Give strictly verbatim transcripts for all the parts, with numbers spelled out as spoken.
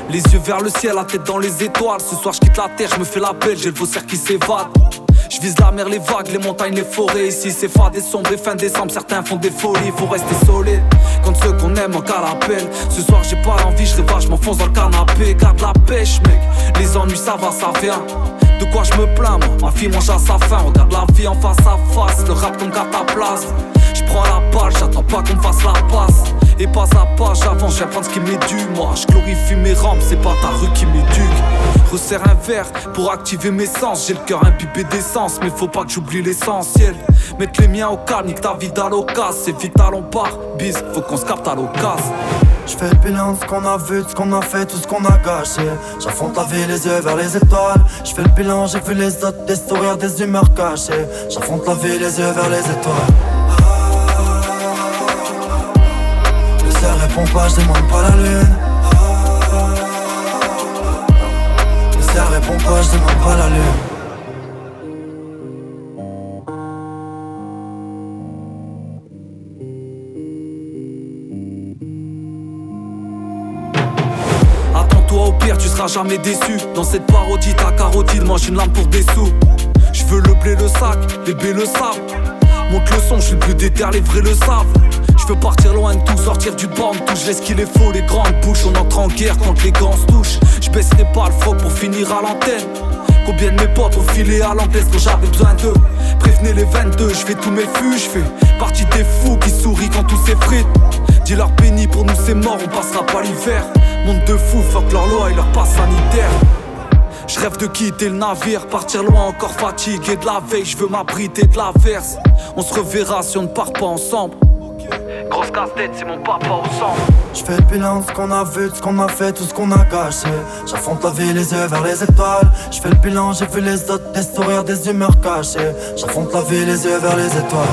Les yeux vers le ciel, la tête dans les étoiles. Ce soir je quitte la terre, je me fais la belle, j'ai le faussaire qui s'évade. Je vise la mer, les vagues, les montagnes, les forêts. Ici c'est fade et sombre et fin décembre, certains font des folies. Faut rester solide, quand ceux qu'on aime en cas l'appel. Ce soir j'ai pas l'envie, je rêve, je m'enfonce dans le canapé. Garde la pêche mec, les ennuis ça va, ça vient. De quoi je me plains moi, ma fille mange à sa faim. Regarde la vie en face à face, le rap comme qu'à ta place. Je prends la balle, j'attends pas qu'on me fasse la passe. Et pas à pas, j'avance, je prendre ce qui m'est dû. Moi, je glorifie mes rampes, c'est pas ta rue qui m'éduque. Resserre un verre pour activer mes sens. J'ai le cœur imbibé d'essence, mais faut pas que j'oublie l'essentiel. Mettre les miens au calme, nique ta vie à l'occasion. C'est vital, on part, bis, faut qu'on se capte à l'occasion. J'fais le bilan de ce qu'on a vu, de ce qu'on a fait, tout ce qu'on a gâché. J'affronte la vie, les yeux vers les étoiles. J'fais le bilan, j'ai vu les autres, des sourires, des humeurs cachées. J'affronte la vie, les yeux vers les étoiles. Le ciel répond pas, je demande pas la lune. Le ciel répond pas, je demande pas la lune. Attends-toi au pire, tu seras jamais déçu. Dans cette parodie, ta carotide, moi j'ai une lame pour des sous. Je veux le blé, le sac, les baies, le sable. Monte le son, je suis le plus déter, les vrais le savent. Je veux partir loin de tout, sortir du banc de touche. Laisse qu'il est faux, les grandes bouches. On entre en guerre quand les gants se touchent. Je baisserai pas le froc pour finir à l'antenne. Combien de mes potes ont filé à l'anglaise quand j'avais besoin d'eux. Prévenez les vingt-deux, je fais tous mes fûts. Je fais partie des fous qui sourient quand tout s'effrite. Dis-leur béni, pour nous c'est mort, on passera pas l'hiver. Monde de fous, fuck leur loi et leur passe sanitaire. Je rêve de quitter le navire, partir loin encore fatigué de la veille. Je veux m'abriter de l'averse. On se reverra si on ne part pas ensemble. Grosse casse-tête, c'est mon papa au sang. J'fais le bilan de ce qu'on a vu, de ce qu'on a fait, tout ce qu'on a gâché. J'affronte la vie, les yeux vers les étoiles. J'fais le bilan, j'ai vu les autres, des sourires, des humeurs cachées. J'affronte la vie, les yeux vers les étoiles.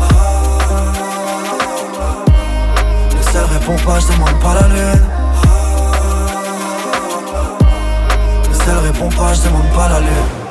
Le ciel répond pas, je demande pas la lune. Le ciel répond pas, je demande pas la lune.